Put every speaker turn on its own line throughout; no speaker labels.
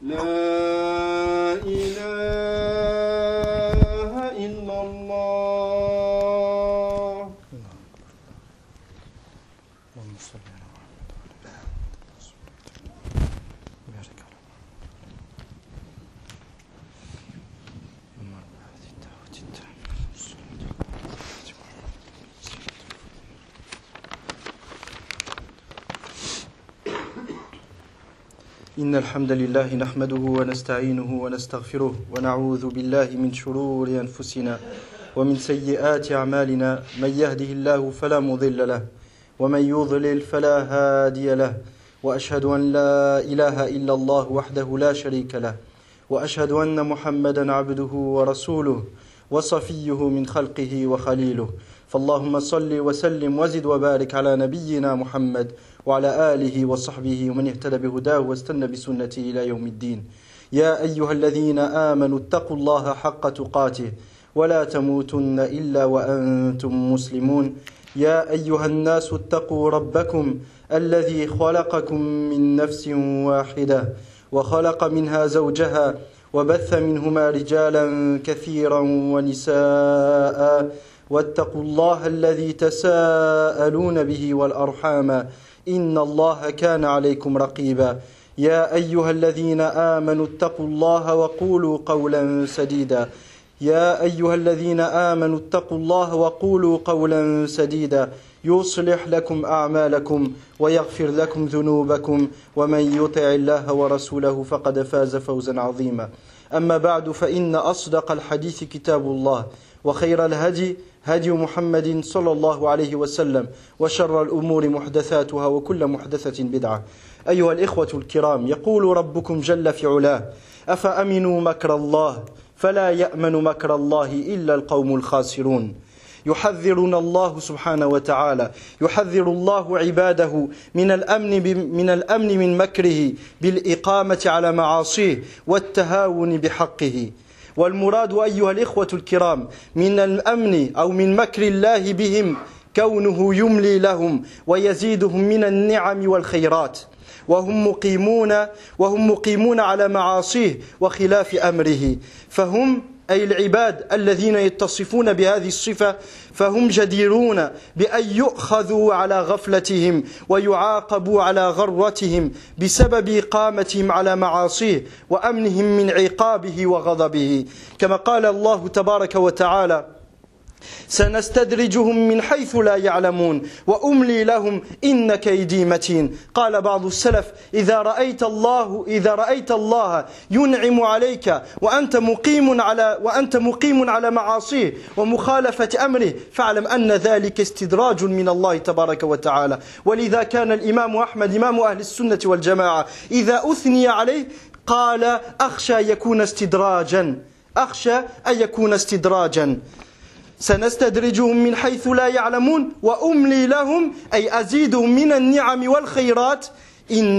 لا إله إلا الله. اللهم صل على إن الحمد لله نحمده ونستعينه ونستغفره ونعوذ بالله من شرور أنفسنا ومن سيئات أعمالنا من يهده الله فلا مضل له ومن يضلل فلا هادي له وأشهد أن لا إله إلا الله وحده لا شريك له وأشهد أن محمدا عبده ورسوله وصفيه من خلقه وخليله فاللهم صل وسلم وزد وبارك على نبينا محمد وعلى آله وصحبه ومن اهتدى بهداه واستنى بسنته إلى يوم الدين. يا أيها الذين آمنوا اتقوا الله حق تقاته ولا تموتن إلا وأنتم مسلمون. يا أيها الناس اتقوا ربكم الذي خلقكم من نفس واحدة وخلق منها زوجها وبث منهما رجالا كثيرا ونساء واتقوا الله الذي تساءلون به والأرحام إن الله كان عليكم رقيبا. يا أيها الذين آمنوا اتقوا الله وقولوا قولا سديدا. يا أيها الذين آمنوا اتقوا الله وقولوا قولا سديدا يصلح لكم أعمالكم ويغفر لكم ذنوبكم ومن يطع الله ورسوله فقد فاز فوزا عظيما. أما بعد فإن أصدق الحديث كتاب الله وخير الهدي هدي محمد صلى الله عليه وسلم وشر الأمور محدثاتها وكل محدثة بدعة. أيها الإخوة الكرام، يقول ربكم جل في علاه: أفأمنوا مكر الله فلا يأمن مكر الله إلا القوم الخاسرون. يحذرنا الله سبحانه وتعالى، يحذر الله عباده من الأمن من مكره بالإقامة على معاصيه والتهاون بحقه. والمراد أيها الإخوة الكرام من الأمن أو من مكر الله بهم كونه يملي لهم ويزيدهم من النعم والخيرات وهم مقيمون على معاصيه وخلاف أمره. فهم أي العباد الذين يتصفون بهذه الصفة فهم جديرون بأن يؤخذوا على غفلتهم ويعاقبوا على غرتهم بسبب إقامتهم على معاصيه وأمنهم من عقابه وغضبه، كما قال الله تبارك وتعالى: سنستدرجهم من حيث لا يعلمون وأملي لهم إن كيدي متين. قال بعض السلف: إذا رأيت الله ينعم عليك وأنت مقيم على معاصيه ومخالفة أمره فاعلم أن ذلك استدراج من الله تبارك وتعالى. ولذا كان الإمام أحمد إمام أهل السنة والجماعة إذا أثني عليه قال: أخشى أن يكون استدراجا. سنستدرجهم من حيث لا يعلمون وأملي لهم أي أزيدهم من النعم والخيرات إن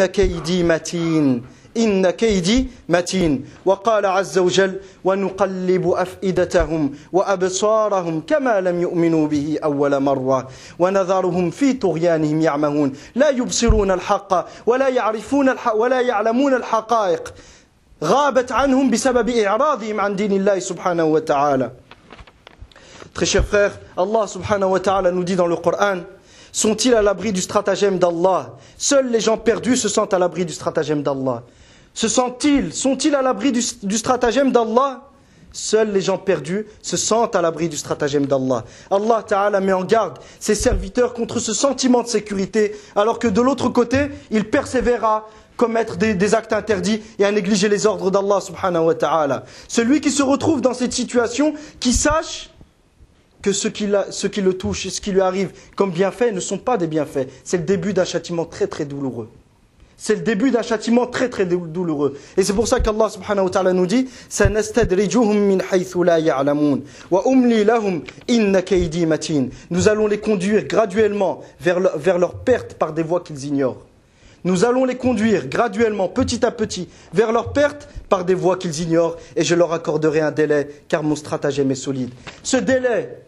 كيدي متين. وقال عز وجل: ونقلب أفئدتهم وأبصارهم كما لم يؤمنوا به أول مرة ونذرهم في طغيانهم يعمهون لا يبصرون الحق ولا يعرفون الحق ولا يعلمون الحقائق غابت عنهم بسبب إعراضهم عن دين الله سبحانه وتعالى. Très chers frères, Allah subhanahu wa ta'ala nous dit dans le Coran: sont-ils à l'abri du stratagème d'Allah? Seuls les gens perdus se sentent à l'abri du stratagème d'Allah. Sont-ils à l'abri du stratagème d'Allah? Seuls les gens perdus se sentent à l'abri du stratagème d'Allah. Allah ta'ala met en garde ses serviteurs contre ce sentiment de sécurité, alors que de l'autre côté, ils persévèrent à commettre des actes interdits et à négliger les ordres d'Allah subhanahu wa ta'ala. Celui qui se retrouve dans cette situation, qui sache que ce qui le touche et ce qui lui arrive comme bienfaits ne sont pas des bienfaits. C'est le début d'un châtiment très très douloureux. C'est le début d'un châtiment très très douloureux. Et c'est pour ça qu'Allah subhanahu wa ta'ala nous dit: سَنَسْتَدْرِجُهُمْ مِنْ حَيْثُ لَا يَعْلَمُونَ وَأُمْلِي لَهُمْ إِنَّ كَيْدِي مَتِينٌ. Nous allons les conduire graduellement vers leur perte par des voies qu'ils ignorent. Nous allons les conduire graduellement, petit à petit, vers leur perte par des voies qu'ils ignorent, et je leur accorderai un délai, car mon stratagème est solide. Ce délai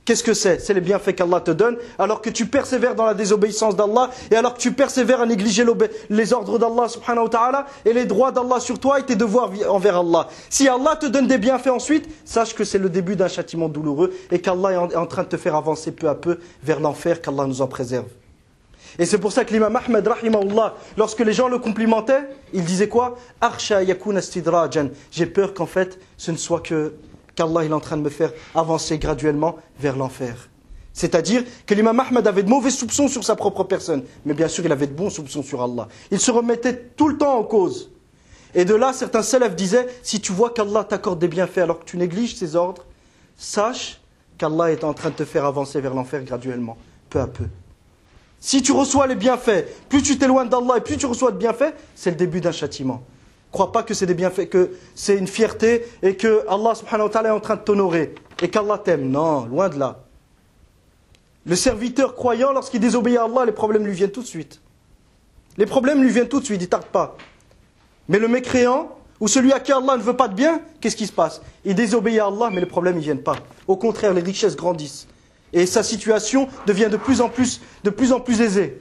Qu'est-ce que c'est? C'est les bienfaits qu'Allah te donne, alors que tu persévères dans la désobéissance d'Allah, et alors que tu persévères à négliger les ordres d'Allah subhanahu wa ta'ala, et les droits d'Allah sur toi, et tes devoirs envers Allah. Si Allah te donne des bienfaits ensuite, sache que c'est le début d'un châtiment douloureux, et qu'Allah est en train de te faire avancer peu à peu vers l'enfer, qu'Allah nous en préserve. Et c'est pour ça que l'imam Ahmed, rahimahullah, lorsque les gens le complimentaient, il disait quoi? Arsha yakuna istidrajan. J'ai peur qu'en fait, ce ne soit qu'Allah est en train de me faire avancer graduellement vers l'enfer. C'est-à-dire que l'imam Ahmed avait de mauvais soupçons sur sa propre personne, mais bien sûr il avait de bons soupçons sur Allah. Il se remettait tout le temps en cause. Et de là, certains salafs disaient, si tu vois qu'Allah t'accorde des bienfaits alors que tu négliges ses ordres, sache qu'Allah est en train de te faire avancer vers l'enfer graduellement, peu à peu. Si tu reçois les bienfaits, plus tu t'éloignes d'Allah et plus tu reçois de bienfaits, c'est le début d'un châtiment. Crois pas que c'est des bienfaits, que c'est une fierté et que Allah subhanahu wa ta'ala est en train de t'honorer et qu'Allah t'aime. Non, loin de là. Le serviteur croyant, lorsqu'il désobéit à Allah, les problèmes lui viennent tout de suite. Les problèmes lui viennent tout de suite, il ne tarde pas. Mais le mécréant, ou celui à qui Allah ne veut pas de bien, qu'est-ce qui se passe? Il désobéit à Allah, mais les problèmes ne viennent pas. Au contraire, les richesses grandissent. Et sa situation devient de plus en plus aisée.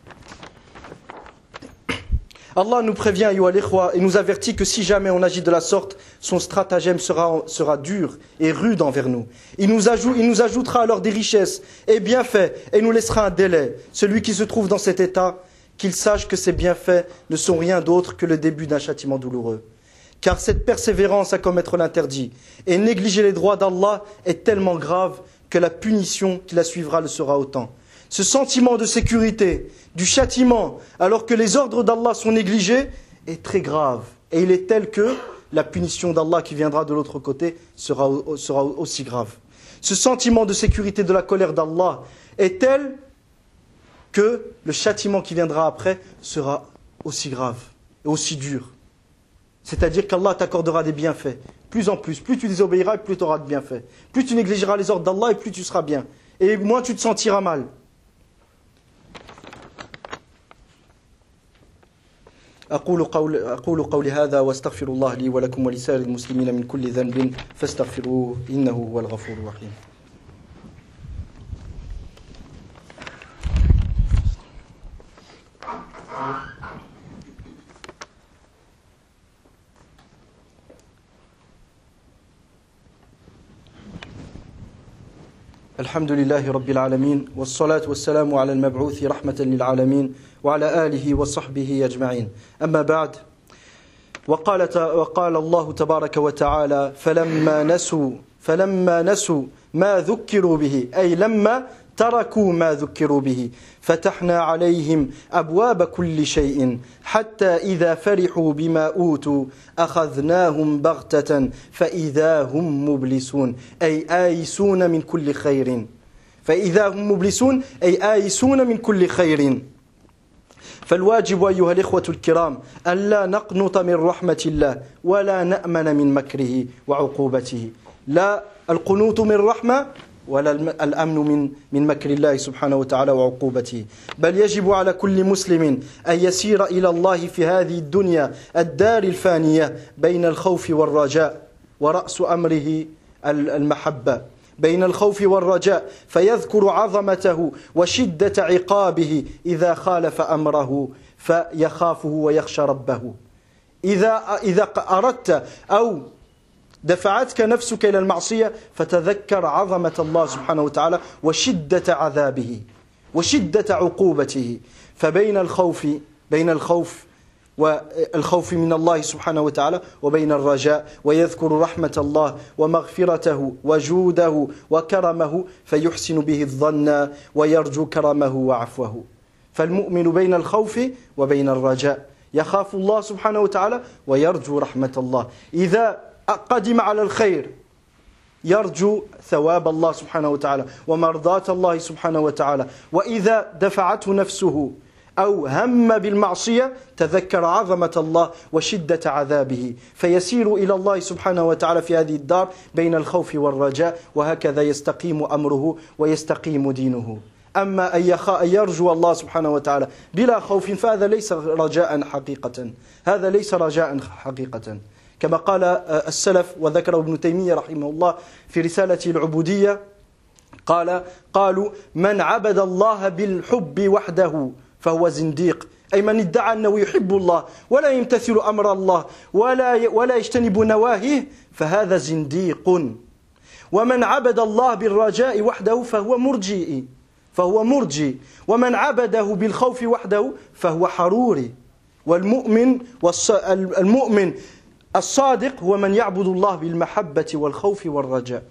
Allah nous prévient, et nous avertit que si jamais on agit de la sorte, son stratagème sera dur et rude envers nous. Il nous ajoutera alors des richesses et bienfaits et nous laissera un délai. Celui qui se trouve dans cet état, qu'il sache que ces bienfaits ne sont rien d'autre que le début d'un châtiment douloureux. Car cette persévérance à commettre l'interdit et négliger les droits d'Allah est tellement grave que la punition qui la suivra le sera autant. Ce sentiment de sécurité, du châtiment, alors que les ordres d'Allah sont négligés, est très grave. Et il est tel que la punition d'Allah qui viendra de l'autre côté sera aussi grave. Ce sentiment de sécurité de la colère d'Allah est tel que le châtiment qui viendra après sera aussi grave et aussi dur. C'est-à-dire qu'Allah t'accordera des bienfaits. Plus en plus tu désobéiras, plus tu auras de bienfaits. Plus tu négligeras les ordres d'Allah, et plus tu seras bien. Et moins tu te sentiras mal. أقول قولي هذا واستغفر الله لي ولكم ولسائر المسلمين من كل ذنب فاستغفروه إنه هو الغفور الرحيم. الحمد لله رب العالمين والصلاة والسلام على المبعوث رحمة للعالمين وعلى آله وصحبه أجمعين. أما بعد، وقال الله تبارك وتعالى فلما نسوا ما ذكروا به، أي لما تركوا ما ذكروا به فتحنا عليهم أبواب كل شيء حتى إذا فرحوا بما أوتوا أخذناهم بغتة فإذا هم مبلسون، أي آيسون من كل خير. فإذا هم مبلسون أي آيسون من كل خير. فالواجب أيها الإخوة الكرام أن لا نقنط من رحمة الله ولا نأمن من مكره وعقوبته. لا القنوط من رحمة ولا الأمن من مكر الله سبحانه وتعالى وعقوبته. بل يجب على كل مسلم أن يسير إلى الله في هذه الدنيا الدار الفانية بين الخوف والرجاء، ورأس أمره المحبة، بين الخوف والرجاء، فيذكر عظمته وشدة عقابه إذا خالف أمره فيخافه ويخشى ربه. إذا أردت أو دفعتك نفسك إلى المعصية فتذكر عظمة الله سبحانه وتعالى وشدة عذابه وشدة عقوبته. فبين الخوف والخوف من الله سبحانه وتعالى وبين الرجاء، ويذكر رحمة الله ومغفرته وجوده وكرمه فيحسن به الظن ويرجو كرمه وعفوه. فالمؤمن بين الخوف وبين الرجاء، يخاف الله سبحانه وتعالى ويرجو رحمة الله. إذا قدم على الخير يرجو ثواب الله سبحانه وتعالى ومرضاة الله سبحانه وتعالى، وإذا دفعته نفسه أو هم بالمعصية تذكر عظمة الله وشدة عذابه فيسير إلى الله سبحانه وتعالى في هذه الدار بين الخوف والرجاء، وهكذا يستقيم أمره ويستقيم دينه. أما أن يرجو الله سبحانه وتعالى بلا خوف فهذا ليس رجاء حقيقة، هذا ليس رجاء حقيقة. كما قال السلف وذكره ابن تيمية رحمه الله في رسالته العبودية، قالوا من عبد الله بالحب وحده فهو زنديق أي من ادعى أنه يحب الله ولا يمتثل أمر الله ولا يجتنب نواهيه فهذا زنديق ومن عبد الله بالرجاء وحده فهو مرجئ ومن عبده بالخوف وحده فهو حروري والمؤمن الصادق هو من يعبد الله بالمحبة والخوف والرجاء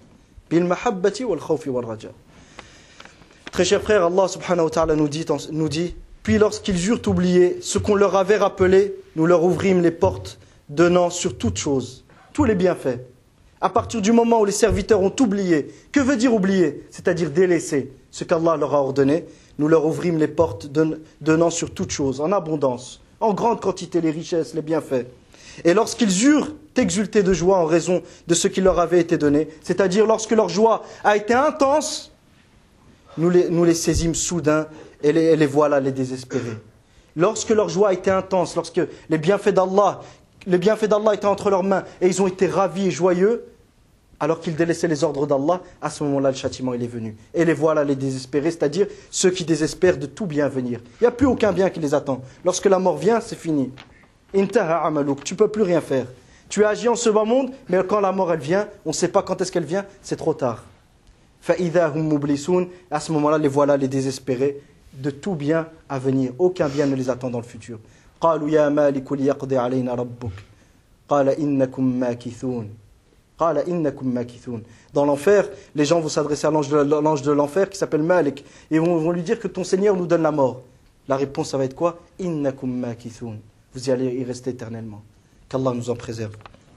Très cher frère, Allah subhanahu wa ta'ala nous dit puis lorsqu'ils eurent oublié ce qu'on leur avait rappelé, nous leur ouvrîmes les portes donnant sur toutes choses, tous les bienfaits. À partir du moment où les serviteurs ont oublié, que veut dire oublier? C'est-à-dire délaisser ce qu'Allah leur a ordonné, nous leur ouvrîmes les portes donnant sur toutes choses, en abondance, en grande quantité, les richesses, les bienfaits. Et lorsqu'ils eurent exulté de joie en raison de ce qui leur avait été donné, c'est-à-dire lorsque leur joie a été intense, nous les saisîmes soudain et les voilà les désespérés. Lorsque leur joie a été intense, lorsque les bienfaits d'Allah étaient entre leurs mains et ils ont été ravis et joyeux, alors qu'ils délaissaient les ordres d'Allah, à ce moment-là le châtiment il est venu. Et les voilà les désespérés, c'est-à-dire ceux qui désespèrent de tout bien venir. Il n'y a plus aucun bien qui les attend. Lorsque la mort vient, c'est fini. Intaha amalouk, tu ne peux plus rien faire. Tu as agi en ce bas monde, mais quand la mort elle vient, on ne sait pas quand est-ce qu'elle vient, c'est trop tard. Fa'idha hum mublisoun, à ce moment-là, les voilà les désespérés de tout bien à venir. Aucun bien ne les attend dans le futur. قالوا يا مالك ليقضي علينا ربك قال إنكم ماكثون قال إنكم ماكثون. Dans l'enfer, les gens vont s'adresser à l'ange de l'enfer qui s'appelle Malik et vont lui dire que ton Seigneur nous donne la mort. La réponse ça va être quoi? إنكم ماكثون. Vous y allez y rester éternellement. Qu'Allah nous en préserve.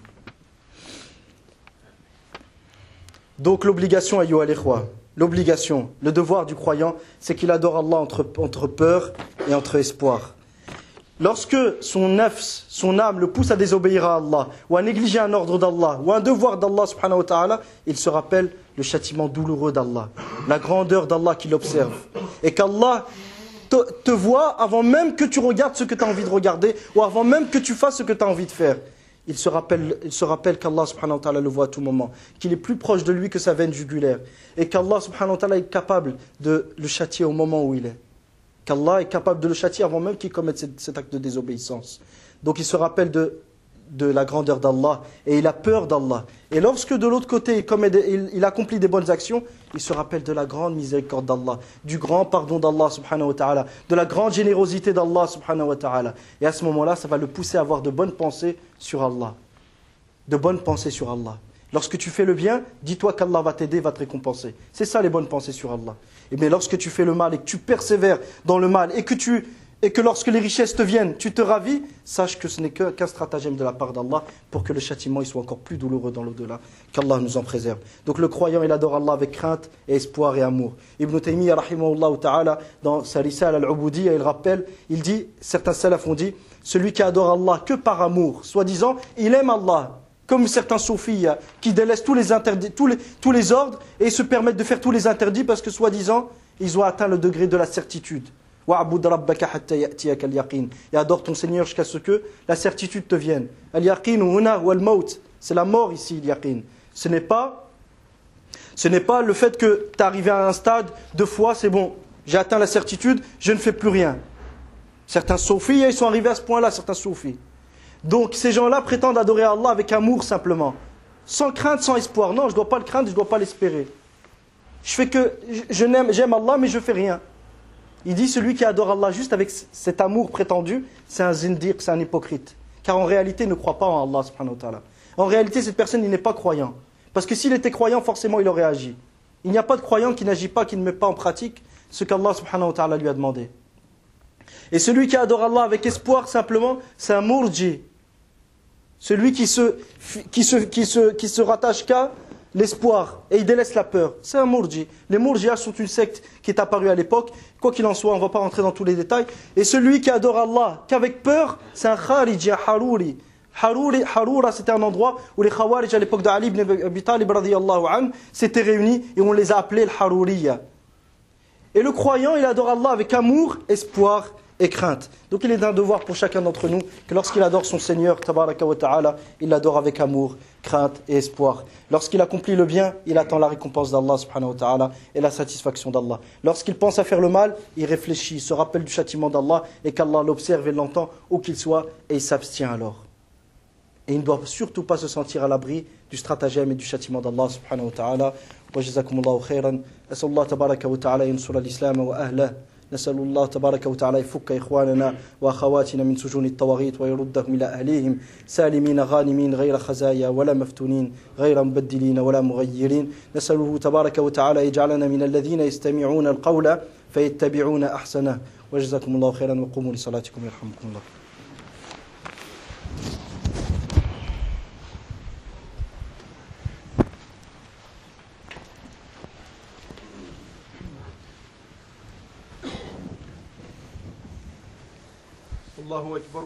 Donc l'obligation, ayyuha al-ikhwa, l'obligation, le devoir du croyant, c'est qu'il adore Allah entre peur et entre espoir. Lorsque son nafs, son âme le pousse à désobéir à Allah, ou à négliger un ordre d'Allah, ou un devoir d'Allah subhanahu wa ta'ala, il se rappelle le châtiment douloureux d'Allah, la grandeur d'Allah qu'il observe. Et qu'Allah te voit avant même que tu regardes ce que tu as envie de regarder, ou avant même que tu fasses ce que tu as envie de faire. Il se rappelle qu'Allah subhanahu wa ta'ala le voit à tout moment, qu'il est plus proche de lui que sa veine jugulaire, et qu'Allah subhanahu wa ta'ala est capable de le châtier au moment où il est. Qu'Allah est capable de le châtier avant même qu'il commette cet acte de désobéissance. Donc il se rappelle de la grandeur d'Allah et il a peur d'Allah. Et lorsque de l'autre côté il accomplit des bonnes actions, il se rappelle de la grande miséricorde d'Allah, du grand pardon d'Allah subhanahu wa ta'ala, de la grande générosité d'Allah subhanahu wa ta'ala. Et à ce moment-là, ça va le pousser à avoir de bonnes pensées sur Allah. De bonnes pensées sur Allah. Lorsque tu fais le bien, dis-toi qu'Allah va t'aider, va te récompenser. C'est ça les bonnes pensées sur Allah. Et bien lorsque tu fais le mal et que tu persévères dans le mal et que lorsque les richesses te viennent, tu te ravis, sache que ce n'est qu'un stratagème de la part d'Allah pour que le châtiment il soit encore plus douloureux dans l'au-delà. Qu'Allah nous en préserve. Donc le croyant, il adore Allah avec crainte et espoir et amour. Ibn Taymiyyah, rahimahullah ta'ala, dans sa Risale al-Ubudiyya, il rappelle, il dit, certains salafs ont dit, celui qui adore Allah que par amour, soi-disant, il aime Allah. Comme certains soufis qui délaissent tous les interdits, tous les ordres et se permettent de faire tous les interdits parce que soi-disant, ils ont atteint le degré de la certitude. Et adore ton Seigneur jusqu'à ce que la certitude te vienne. C'est la mort ici, al-yaqin. Ce n'est pas le fait que tu es arrivé à un stade de foi, c'est bon, j'ai atteint la certitude, je ne fais plus rien. Certains soufis, ils sont arrivés à ce point-là, certains soufis. Donc ces gens-là prétendent adorer Allah avec amour simplement, sans crainte, sans espoir. Non, je ne dois pas le craindre, je ne dois pas l'espérer. J'aime Allah, mais je ne fais rien. Il dit celui qui adore Allah juste avec cet amour prétendu, c'est un zindiq, c'est un hypocrite. Car en réalité, il ne croit pas en Allah subhanahu wa ta'ala. En réalité, cette personne, il n'est pas croyant. Parce que s'il était croyant, forcément, il aurait agi. Il n'y a pas de croyant qui n'agit pas, qui ne met pas en pratique ce qu'Allah subhanahu wa ta'ala lui a demandé. Et celui qui adore Allah avec espoir, simplement, c'est un murji. Celui qui se rattache qu'à l'espoir et il délaisse la peur. C'est un murji. Les murjias sont une secte qui est apparue à l'époque. Quoi qu'il en soit, on ne va pas rentrer dans tous les détails. Et celui qui adore Allah qu'avec peur, c'est un khariji, un harouri. Haroura, c'était un endroit où les khawarij à l'époque d'Ali ibn Abi Talib radiyallahu anhu s'étaient réunis et on les a appelés le harouriya. Et le croyant, il adore Allah avec amour, espoir et crainte. Donc il est d'un devoir pour chacun d'entre nous que lorsqu'il adore son Seigneur, tabaraka wa ta'ala, il l'adore avec amour, crainte et espoir. Lorsqu'il accomplit le bien, il attend la récompense d'Allah subhanahu wa ta'ala et la satisfaction d'Allah. Lorsqu'il pense à faire le mal, il réfléchit, se rappelle du châtiment d'Allah et qu'Allah l'observe et l'entend où qu'il soit et il s'abstient alors. Et il ne doit surtout pas se sentir à l'abri du stratagème et du châtiment d'Allah subhanahu wa ta'ala. Wa jazakumullahu khairan. Asallahu tabaraka wa ta'ala yansura l'islam wa ahlah. نسأل الله تبارك وتعالى يفك إخواننا وأخواتنا من سجون الطواغيت ويردهم إلى أهليهم سالمين غانمين غير خزايا ولا مفتونين غير مبدلين ولا مغيرين. نسأله تبارك وتعالى يجعلنا من الذين يستمعون القول فيتبعون أحسنه. وجزاكم الله خيرا وقوموا لصلاتكم يرحمكم الله. الله أكبر.